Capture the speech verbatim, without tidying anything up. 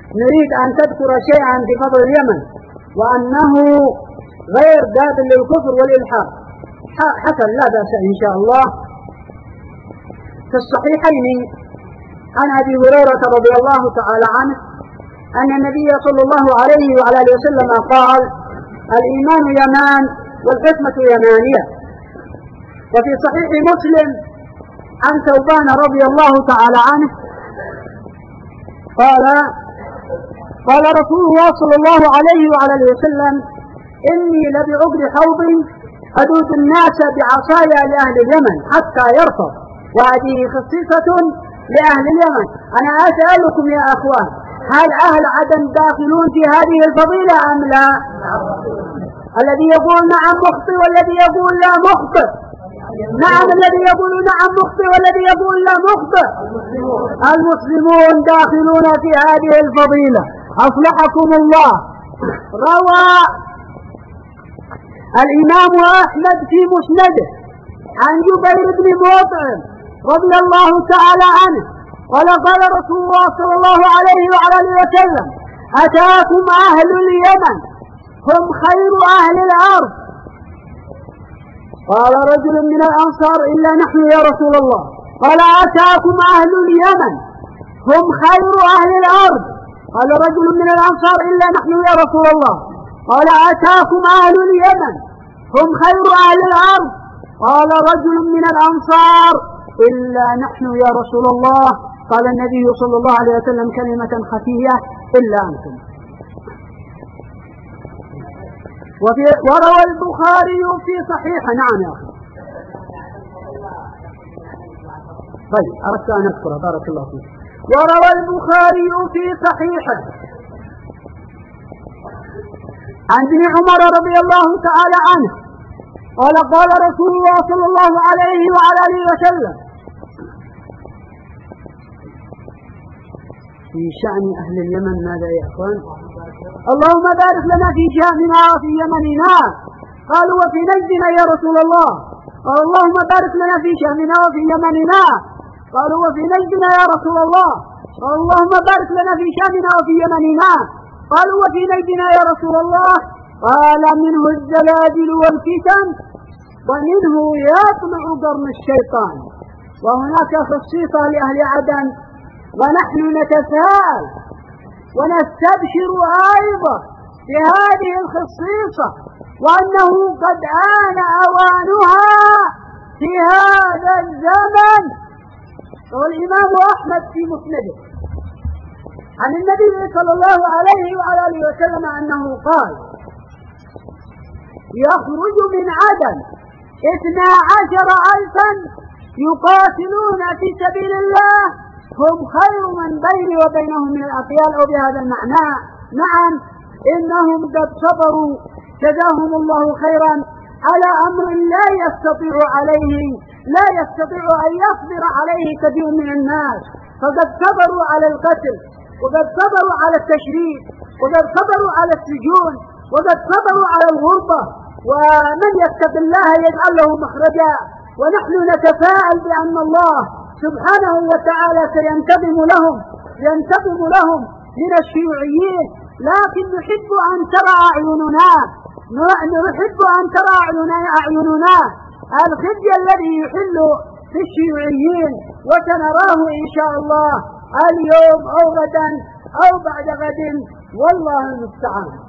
نريد أن تذكر شيئا في فضل اليمن وأنه غير داد للكفر والإلحاد حسن لا بأس إن شاء الله. في الصحيحين عن أبي هريرة رضي الله تعالى عنه أن النبي صلى الله عليه وعلى آله وسلم قال: الإيمان يمان والحكمة يمانية. وفي صحيح مسلم عن ثوبان رضي الله تعالى عنه قال قال رسول الله صلى الله عليه وعلى آله وسلم: إني لبعقد حوض أدود الناس بعصايا لأهل اليمن حتى يرفض، وهذه خصيصة لأهل اليمن. أنا أسألكم يا أخوان، هل أهل عدن داخلون في هذه الفضيلة أم لا؟ الذي يقول نعم مخطئ والذي يقول لا مخطئ. نعم الذي يقول نعم مخطئ والذي يقول لا مخطئ. المسلمون داخلون في هذه الفضيلة أصلحكم الله. روى الإمام أحمد في مسنده عن جبير بن مطعم رضي الله تعالى عنه قال: قال رسول الله صلى الله عليه وعلى آله وسلم: أتاكم أهل اليمن هم خير أهل الأرض. قال رجل من الأنصار: إلا نحن يا رسول الله. قال: أتاكم أهل اليمن هم خير أهل الأرض. قال رجل من الأنصار: إلا نحن يا رسول الله. قال: أتاكم أهل اليمن هم خير أهل الأرض. قال رجل من الأنصار: إلا نحن يا رسول الله. قال النبي صلى الله عليه وسلم كلمة خفية: إلا أنتم. وفي وروى البخاري في صحيحه. نعم يا أخي. طيب أردت أن أذكر بارك الله فيك. وروى البخاري في صحيحه عن ابن عمر رضي الله تعالى عنه قال: قال رسول الله صلى الله عليه وعلى آله وسلم في شأن أهل اليمن: ماذا يا أخوان؟ اللهم بارك لنا في شأننا وفي يمننا. قالوا: وفي نجدنا يا رسول الله. قال: اللهم بارك لنا في شأننا وفي يمننا. قالوا: وفي نجدنا يا رسول الله. قال: اللهم بارك لنا في شأننا وفي يمننا. قالوا: وفي نجدنا يا رسول الله. قال: منه الزلازل والفتن ومنه يطلع قرن الشيطان. وهناك خصيصة لأهل عدن، ونحن نتساءل ونستبشر أيضا بهذه الخصيصة، وأنه قد آن أوانها في هذا الزمن. والإمام أحمد في مسنده عن النبي صلى الله عليه وعلى آله وسلم أنه قال: يخرج من عدن اثنا عشر ألفا يقاتلون في سبيل الله هم خير من بيني وبينهم من الأطيال، أو بهذا المعنى. نعم، إنهم قد صبروا جزاهم الله خيرا على أمر لا يستطيع عليه لا يستطيع أن يصبر عليه كثير من الناس، فقد صبروا على القتل، وقد صبروا على التشريد، وقد صبروا على السجون، وقد صبروا على الغربة. ومن يتق الله يجعل له مخرجا. ونحن نتفاءل بأن الله سبحانه وتعالى سينتقم لهم ينتقم لهم من الشيوعيين. لكن نحب أن ترى أعيننا نحب أن ترى أعيننا الخزي الذي يحل في الشيوعيين، وسنراه إن شاء الله اليوم أو غدا أو بعد غد، والله المستعان.